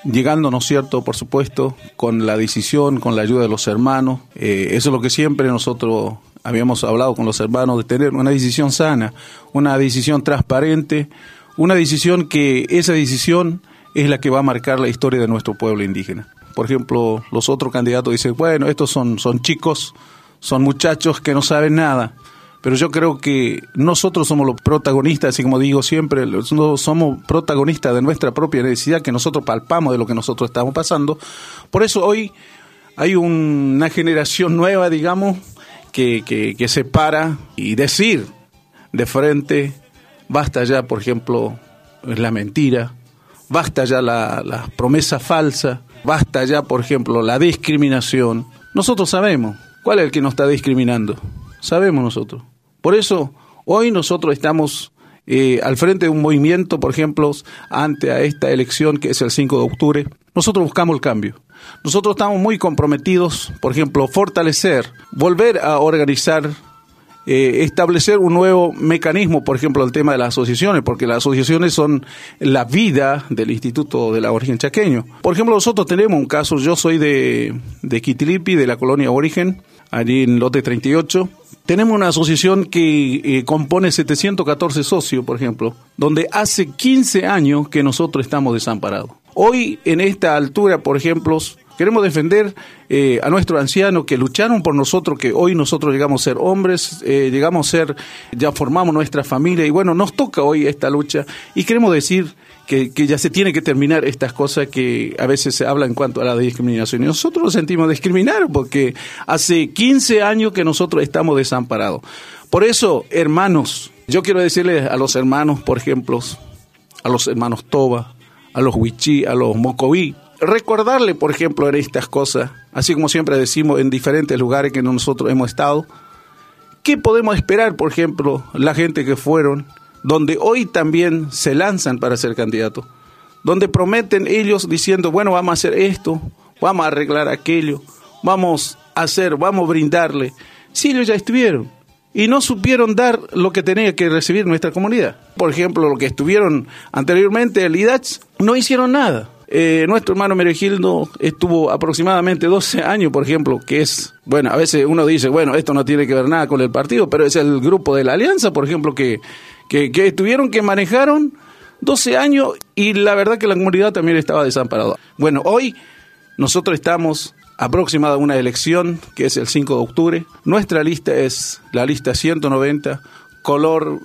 llegando, ¿no es cierto?, por supuesto, con la decisión, con la ayuda de los hermanos. Eh, eso es lo que siempre nosotros habíamos hablado con los hermanos, de tener una decisión sana, una decisión transparente, una decisión que esa decisión es la que va a marcar la historia de nuestro pueblo indígena. Por ejemplo, los otros candidatos dicen, bueno, estos son, son chicos, son muchachos que no saben nada. Pero yo creo que nosotros somos los protagonistas, así como digo siempre, somos protagonistas de nuestra propia necesidad, que nosotros palpamos de lo que nosotros estamos pasando. Por eso hoy hay una generación nueva, digamos, que, que, que se para y decir de frente, basta ya, por ejemplo, la mentira, basta ya la, la promesa falsa, basta ya, por ejemplo, la discriminación. Nosotros sabemos cuál es el que nos está discriminando, sabemos nosotros. Por eso, hoy nosotros estamos eh, al frente de un movimiento, por ejemplo, ante a esta elección que es el cinco de octubre. Nosotros buscamos el cambio. Nosotros estamos muy comprometidos, por ejemplo, fortalecer, volver a organizar, eh, establecer un nuevo mecanismo, por ejemplo, el tema de las asociaciones, porque las asociaciones son la vida del Instituto del Aborigen Chaqueño. Por ejemplo, nosotros tenemos un caso, yo soy de, de Quitilipi, de la colonia Aborigen, allí en Lote treinta y ocho. Tenemos una asociación que eh, compone setecientos catorce socios, por ejemplo, donde hace quince años que nosotros estamos desamparados. Hoy, en esta altura, por ejemplo, queremos defender eh, a nuestros ancianos que lucharon por nosotros, que hoy nosotros llegamos a ser hombres, eh, llegamos a ser, ya formamos nuestra familia, y bueno, nos toca hoy esta lucha, y queremos decir que, que ya se tiene que terminar estas cosas que a veces se habla en cuanto a la discriminación. Y nosotros nos sentimos discriminados porque hace quince años que nosotros estamos desamparados. Por eso, hermanos, yo quiero decirles a los hermanos, por ejemplo, a los hermanos Toba, a los Huichí, a los Mocoví, recordarle, por ejemplo, en estas cosas, así como siempre decimos en diferentes lugares que nosotros hemos estado, ¿qué podemos esperar, por ejemplo, la gente que fueron, donde hoy también se lanzan para ser candidatos, donde prometen ellos diciendo, bueno, vamos a hacer esto, vamos a arreglar aquello, vamos a hacer, vamos a brindarle? Si ellos ya estuvieron y no supieron dar lo que tenía que recibir nuestra comunidad. Por ejemplo, lo que estuvieron anteriormente, el I D A C H, no hicieron nada. Eh, nuestro hermano Meregildo estuvo aproximadamente doce años, por ejemplo, que es, bueno, a veces uno dice, bueno, esto no tiene que ver nada con el partido, pero es el grupo de la Alianza, por ejemplo, que Que, que estuvieron, que manejaron doce años, y la verdad que la comunidad también estaba desamparada. Bueno, hoy nosotros estamos aproximada a una elección que es el cinco de octubre. Nuestra lista es la lista ciento noventa, color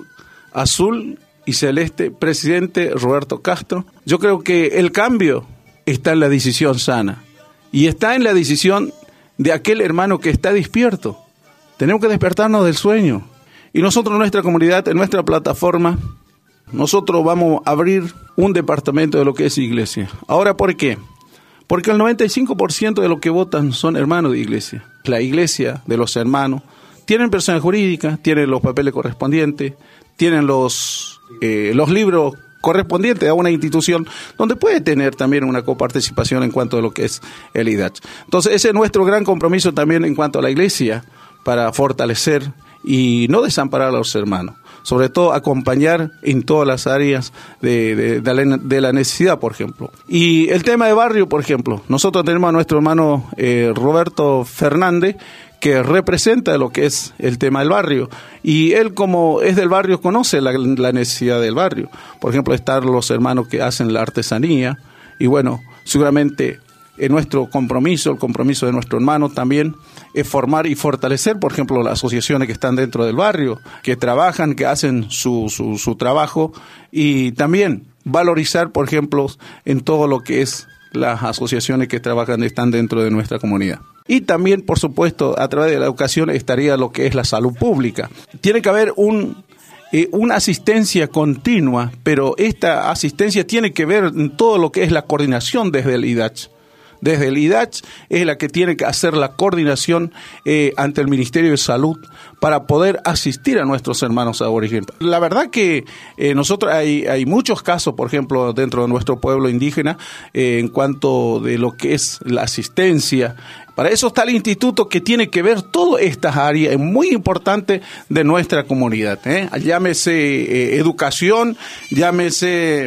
azul y celeste, presidente Roberto Castro. Yo creo que el cambio está en la decisión sana y está en la decisión de aquel hermano que está despierto. Tenemos que despertarnos del sueño. Y nosotros en nuestra comunidad, en nuestra plataforma, nosotros vamos a abrir un departamento de lo que es iglesia. Ahora, ¿por qué? Porque el noventa y cinco por ciento de los que votan son hermanos de iglesia. La iglesia de los hermanos tienen personas jurídicas, tienen los papeles correspondientes, tienen los, eh, los libros correspondientes a una institución donde puede tener también una coparticipación en cuanto a lo que es el I D A C. Entonces, ese es nuestro gran compromiso también en cuanto a la iglesia, para fortalecer y no desamparar a los hermanos, sobre todo acompañar en todas las áreas de, de, de, la, de la necesidad, por ejemplo. Y el tema de barrio, por ejemplo, nosotros tenemos a nuestro hermano eh, Roberto Fernández, que representa lo que es el tema del barrio, y él, como es del barrio, conoce la, la necesidad del barrio. Por ejemplo, están los hermanos que hacen la artesanía, y bueno, seguramente en nuestro compromiso, el compromiso de nuestro hermano también, es formar y fortalecer, por ejemplo, las asociaciones que están dentro del barrio, que trabajan, que hacen su, su, su trabajo, y también valorizar, por ejemplo, en todo lo que es las asociaciones que trabajan, están dentro de nuestra comunidad. Y también, por supuesto, a través de la educación estaría lo que es la salud pública. Tiene que haber un... Eh, una asistencia continua, pero esta asistencia tiene que ver en todo lo que es la coordinación desde el I D A C. Desde el I D A C es la que tiene que hacer la coordinación eh, ante el Ministerio de Salud para poder asistir a nuestros hermanos aborígenes. La verdad que eh, nosotros hay, hay muchos casos, por ejemplo, dentro de nuestro pueblo indígena, eh, en cuanto de lo que es la asistencia. Para eso está el instituto, que tiene que ver todas estas áreas muy importantes de nuestra comunidad, ¿eh? Llámese eh, educación, llámese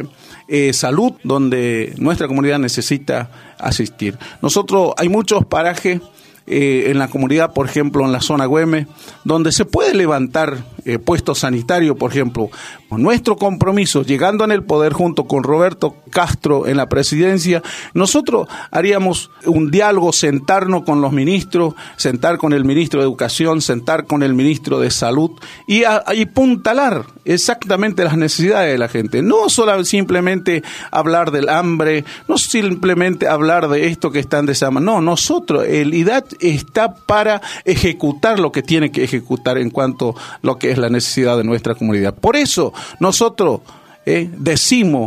eh, salud donde nuestra comunidad necesita asistir. Nosotros, hay muchos parajes Eh, en la comunidad, por ejemplo, en la zona Güemes, donde se puede levantar eh, puestos sanitarios, por ejemplo. Nuestro compromiso, llegando en el poder junto con Roberto Castro en la presidencia, nosotros haríamos un diálogo, sentarnos con los ministros, sentar con el ministro de Educación, sentar con el ministro de Salud y, a, y puntalar exactamente las necesidades de la gente. No solo simplemente hablar del hambre, no simplemente hablar de esto que están desamando. No, nosotros, el I D A T está para ejecutar lo que tiene que ejecutar en cuanto a lo que es la necesidad de nuestra comunidad. Por eso nosotros eh, decimos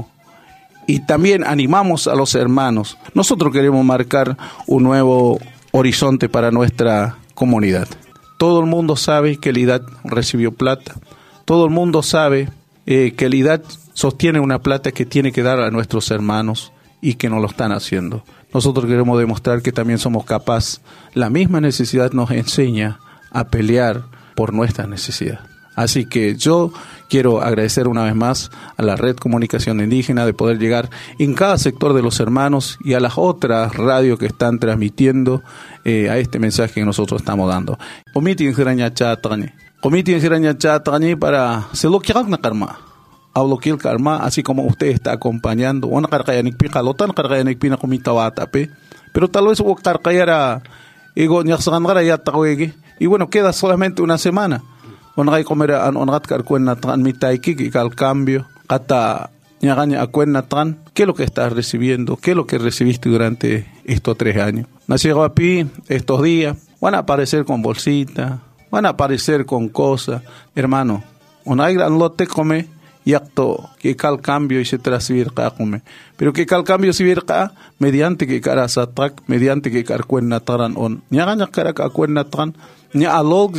y también animamos a los hermanos. Nosotros queremos marcar un nuevo horizonte para nuestra comunidad. Todo el mundo sabe que el I D A T recibió plata. Todo el mundo sabe eh, que el I D A T sostiene una plata que tiene que dar a nuestros hermanos y que no lo están haciendo. Nosotros queremos demostrar que también somos capaces. La misma necesidad nos enseña a pelear por nuestra necesidad. Así que yo quiero agradecer una vez más a la Red Comunicación Indígena de poder llegar en cada sector de los hermanos y a las otras radios que están transmitiendo eh, a este mensaje que nosotros estamos dando. Comité Ingiraña Chatani. Comité Ingiraña Chatani para se lo quiera karma. Aulokil karma, así como usted está acompañando. Una carcayanik pi kalotan, carcayanik pi na kumitawata pe. Pero tal vez hubo carcayara ego nyaksangra ya tawege. Y bueno, queda solamente una semana. Onray comer an onrat carcuena tran mitaiki que al cambio kata ñagaña acuena tran. ¿Qué es lo que estás recibiendo? ¿Qué es lo que recibiste durante estos tres años? Nació a pi estos días. Van a aparecer con bolsita, van a aparecer con cosas. Hermano, onray gran lote come. Yacto que cal cambio y se transfir come, pero que cal cambio se virca mediante que cara satak, mediante que car cuena taran on, ñagaña cara ka cuena tran, ña alog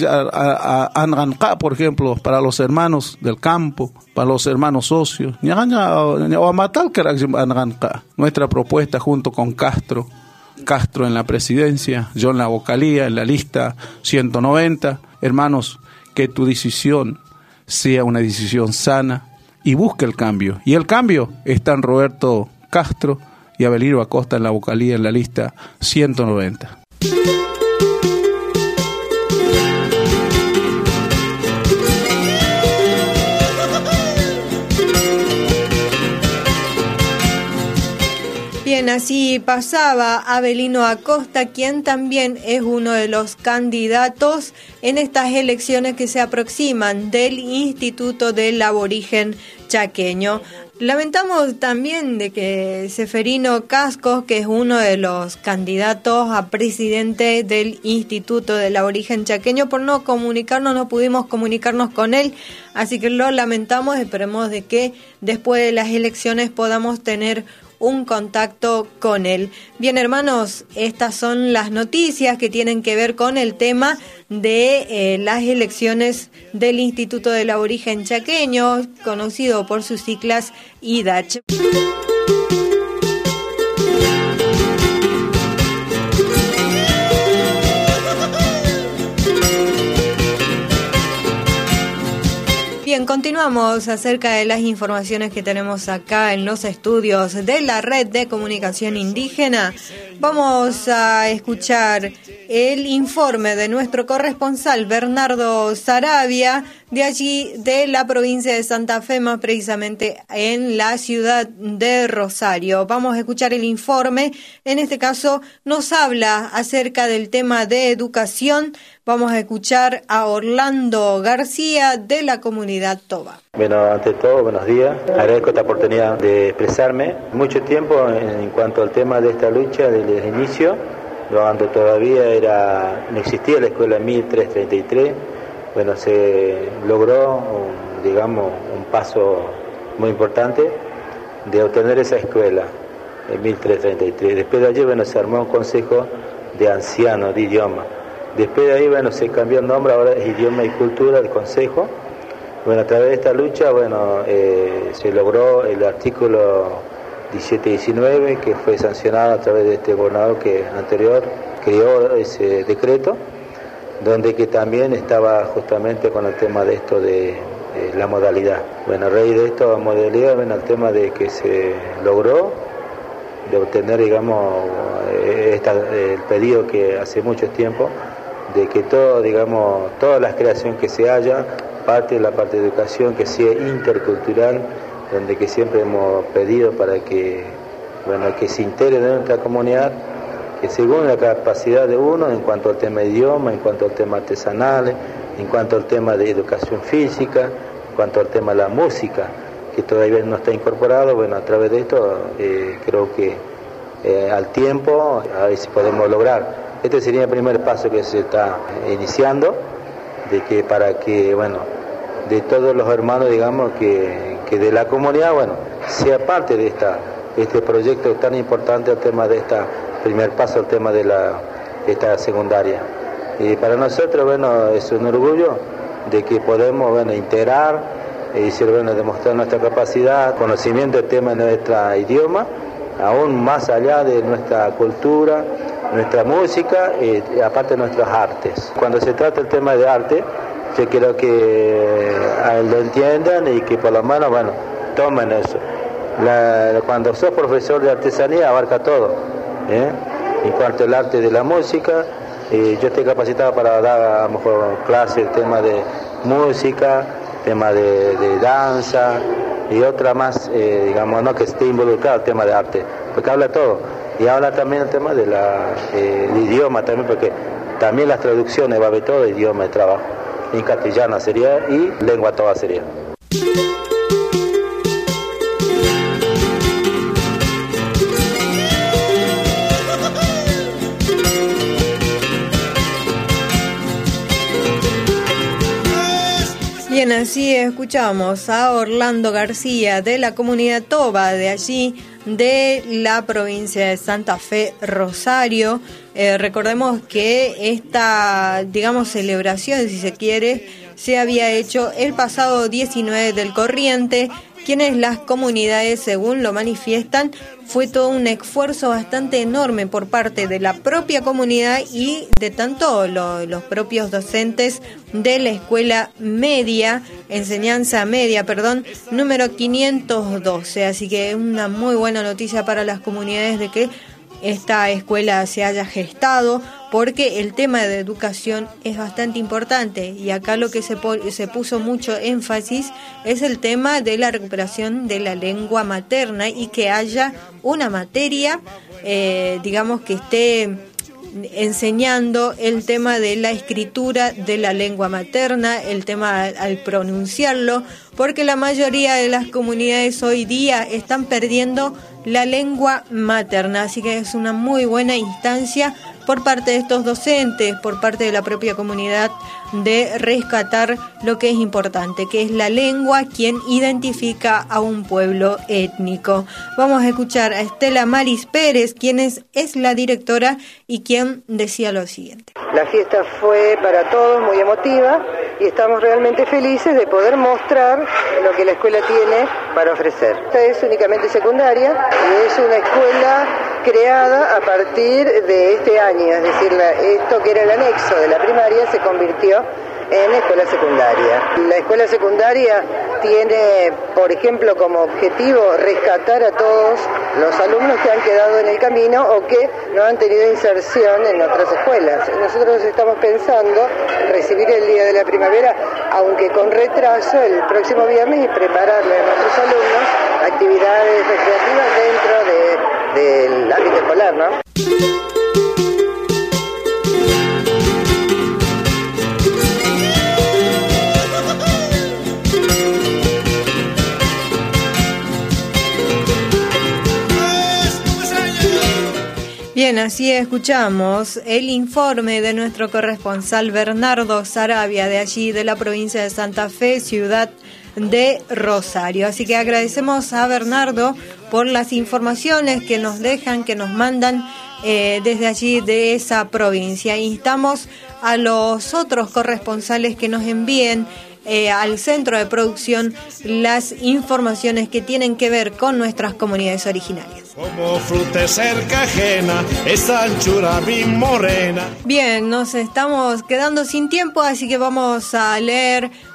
anranca, por ejemplo, para los hermanos del campo, para los hermanos socios, ñagaña o matal cara anranca. Nuestra propuesta junto con Castro, Castro en la presidencia, yo en la vocalía, en la lista ciento noventa, hermanos, que tu decisión sea una decisión sana y busca el cambio. Y el cambio está en Roberto Castro y Abelino Acosta en la vocalía en la lista ciento noventa. Bien, así pasaba Abelino Acosta, quien también es uno de los candidatos en estas elecciones que se aproximan del Instituto del Aborigen Chaqueño. Lamentamos también de que Seferino Cascos, que es uno de los candidatos a presidente del Instituto del Aborigen Chaqueño, por no comunicarnos, no pudimos comunicarnos con él, así que lo lamentamos. Esperemos de que después de las elecciones podamos tener un contacto con él. Bien, hermanos, estas son las noticias que tienen que ver con el tema de eh, las elecciones del Instituto del Aborigen Chaqueño, conocido por sus siglas I D A C H. Bien, continuamos acerca de las informaciones que tenemos acá en los estudios de la Red de Comunicación Indígena. Vamos a escuchar el informe de nuestro corresponsal Bernardo Saravia, de allí de la provincia de Santa Fe, más precisamente en la ciudad de Rosario. Vamos a escuchar el informe. En este caso nos habla acerca del tema de educación. Vamos a escuchar a Orlando García de la comunidad Toba. Bueno, ante todo, buenos días. Agradezco esta oportunidad de expresarme. Mucho tiempo en, en cuanto al tema de esta lucha desde el inicio, cuando todavía era no existía la escuela mil trescientos treinta y tres. Bueno, se logró, un, digamos, un paso muy importante de obtener esa escuela en mil trescientos treinta y tres. Después de allí, bueno, se armó un consejo de ancianos de idioma. Después de ahí, bueno, se cambió el nombre, ahora es Idioma y Cultura del Consejo. Bueno, a través de esta lucha, bueno, eh, se logró el artículo diecisiete diecinueve, que fue sancionado a través de este gobernador que anterior creó ese decreto, donde que también estaba justamente con el tema de esto de eh, la modalidad. Bueno, a raíz de esta modalidad, bueno, el tema de que se logró de obtener, digamos, esta, el pedido que hace mucho tiempo, de que todo, digamos, todas las creaciones que se haya, parte de la parte de educación, que sea intercultural, donde que siempre hemos pedido para que, bueno, que se integre en nuestra comunidad, que según la capacidad de uno, en cuanto al tema de idioma, en cuanto al tema artesanal, en cuanto al tema de educación física, en cuanto al tema de la música, que todavía no está incorporado, bueno, a través de esto eh, creo que eh, al tiempo, a ver si podemos lograr. Este sería el primer paso que se está iniciando, de que para que, bueno, de todos los hermanos, digamos, que, que de la comunidad, bueno, sea parte de esta este proyecto tan importante, el tema de esta primer paso, el tema de la esta secundaria. Y para nosotros, bueno, es un orgullo de que podemos, bueno, integrar y decir, bueno, demostrar nuestra capacidad, conocimiento del tema de nuestro idioma, aún más allá de nuestra cultura, nuestra música y, y aparte de nuestras artes. Cuando se trata del tema de arte, yo quiero que a él lo entiendan y que por lo menos, bueno, tomen eso. La, cuando sos profesor de artesanía abarca todo, ¿eh? En cuanto al arte de la música, eh, yo estoy capacitado para dar a lo mejor clases, tema de música, tema de, de danza y otra más, eh, digamos, no que esté involucrado el tema de arte, porque habla todo. Y habla también el tema de la, eh, el idioma también, porque también las traducciones va a haber todo idioma de trabajo. En castellano sería y lengua toda sería. Bien, así escuchamos a Orlando García de la comunidad Toba, de allí, de la provincia de Santa Fe, Rosario. Eh, recordemos que esta, digamos, celebración, si se quiere, se había hecho el pasado diecinueve del corriente, quienes las comunidades, según lo manifiestan, fue todo un esfuerzo bastante enorme por parte de la propia comunidad y de tanto lo, los propios docentes de la escuela media, enseñanza media, perdón, número quinientos doce. Así que es una muy buena noticia para las comunidades de que esta escuela se haya gestado, porque el tema de educación es bastante importante y acá lo que se, se puso mucho énfasis es el tema de la recuperación de la lengua materna y que haya una materia, eh, digamos, que esté enseñando el tema de la escritura de la lengua materna, el tema al, al pronunciarlo, porque la mayoría de las comunidades hoy día están perdiendo la lengua materna, así que es una muy buena instancia por parte de estos docentes, por parte de la propia comunidad, de rescatar lo que es importante, que es la lengua quien identifica a un pueblo étnico. Vamos a escuchar a Estela Maris Pérez, quien es, es la directora y quien decía lo siguiente. La fiesta fue para todos muy emotiva y estamos realmente felices de poder mostrar lo que la escuela tiene para ofrecer. Esta es únicamente secundaria y es una escuela creada a partir de este año, es decir, la, esto que era el anexo de la primaria se convirtió en escuela secundaria. La escuela secundaria tiene, por ejemplo, como objetivo rescatar a todos los alumnos que han quedado en el camino o que no han tenido inserción en otras escuelas. Nosotros estamos pensando recibir el día de la primavera, aunque con retraso, el próximo viernes y prepararle a nuestros alumnos actividades recreativas dentro de, del ámbito escolar, ¿no? Bien, así escuchamos el informe de nuestro corresponsal Bernardo Sarabia, de allí, de la provincia de Santa Fe, ciudad de Rosario. Así que agradecemos a Bernardo por las informaciones que nos dejan, que nos mandan eh, desde allí, de esa provincia. Instamos a los otros corresponsales que nos envíen Eh, al centro de producción las informaciones que tienen que ver con nuestras comunidades originarias. Como fruta cerca ajena, esa anchura bien morena. Bien, nos estamos quedando sin tiempo, así que vamos a leer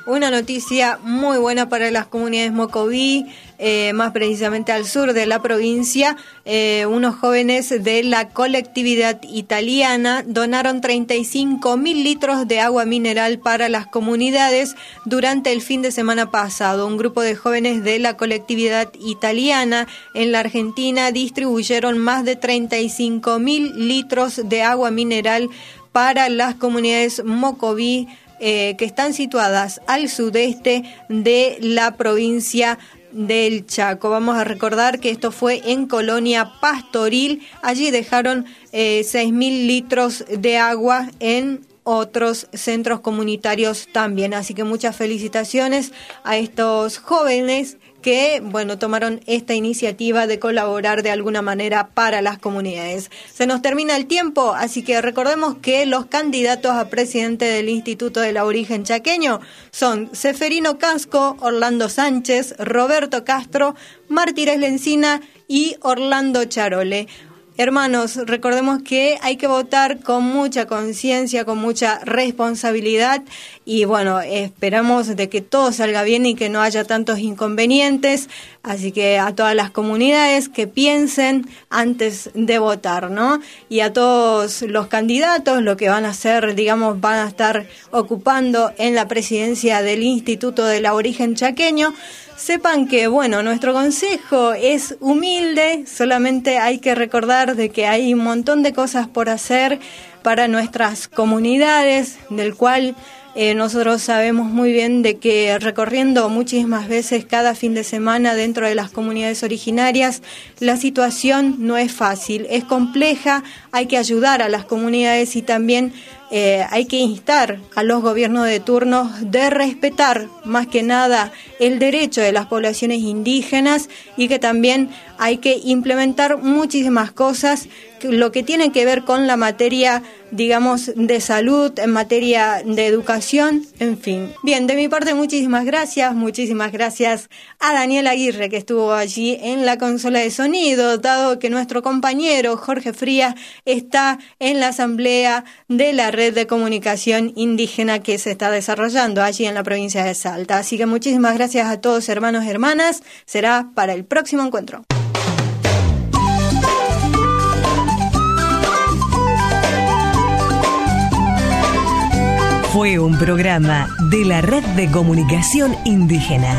una noticia muy buena para las comunidades mocoví, eh, más precisamente al sur de la provincia. Eh, unos jóvenes de la colectividad italiana donaron treinta y cinco mil litros de agua mineral para las comunidades durante el fin de semana pasado. Un grupo de jóvenes de la colectividad italiana en la Argentina distribuyeron más de treinta y cinco mil litros de agua mineral para las comunidades mocoví, Eh, que están situadas al sudeste de la provincia del Chaco. Vamos a recordar que esto fue en Colonia Pastoril. Allí dejaron eh, seis mil litros de agua en otros centros comunitarios también. Así que muchas felicitaciones a estos jóvenes que, bueno, tomaron esta iniciativa de colaborar de alguna manera para las comunidades. Se nos termina el tiempo, así que recordemos que los candidatos a presidente del Instituto del Aborigen Chaqueño son Seferino Casco, Orlando Sánchez, Roberto Castro, Martínez Lencina y Orlando Charole. Hermanos, recordemos que hay que votar con mucha conciencia, con mucha responsabilidad y bueno, esperamos de que todo salga bien y que no haya tantos inconvenientes, así que a todas las comunidades que piensen antes de votar, ¿no? Y a todos los candidatos, lo que van a hacer, digamos, van a estar ocupando en la presidencia del Instituto del Aborigen Chaqueño, sepan que, bueno, nuestro consejo es humilde, solamente hay que recordar de que hay un montón de cosas por hacer para nuestras comunidades, del cual eh, nosotros sabemos muy bien de que recorriendo muchísimas veces cada fin de semana dentro de las comunidades originarias, la situación no es fácil, es compleja, hay que ayudar a las comunidades y también Eh, hay que instar a los gobiernos de turno de respetar más que nada el derecho de las poblaciones indígenas y que también hay que implementar muchísimas cosas, lo que tiene que ver con la materia, digamos, de salud, en materia de educación, en fin. Bien, de mi parte muchísimas gracias, muchísimas gracias a Daniel Aguirre que estuvo allí en la consola de sonido, dado que nuestro compañero Jorge Frías está en la asamblea de la red de comunicación indígena que se está desarrollando allí en la provincia de Salta. Así que muchísimas gracias a todos, hermanos y hermanas. Será para el próximo encuentro. Fue un programa de la Red de Comunicación Indígena.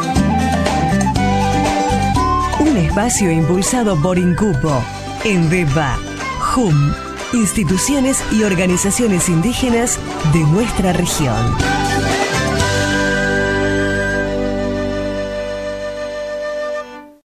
Un espacio impulsado por INCUPO, ENDEVA, J U M, instituciones y organizaciones indígenas de nuestra región.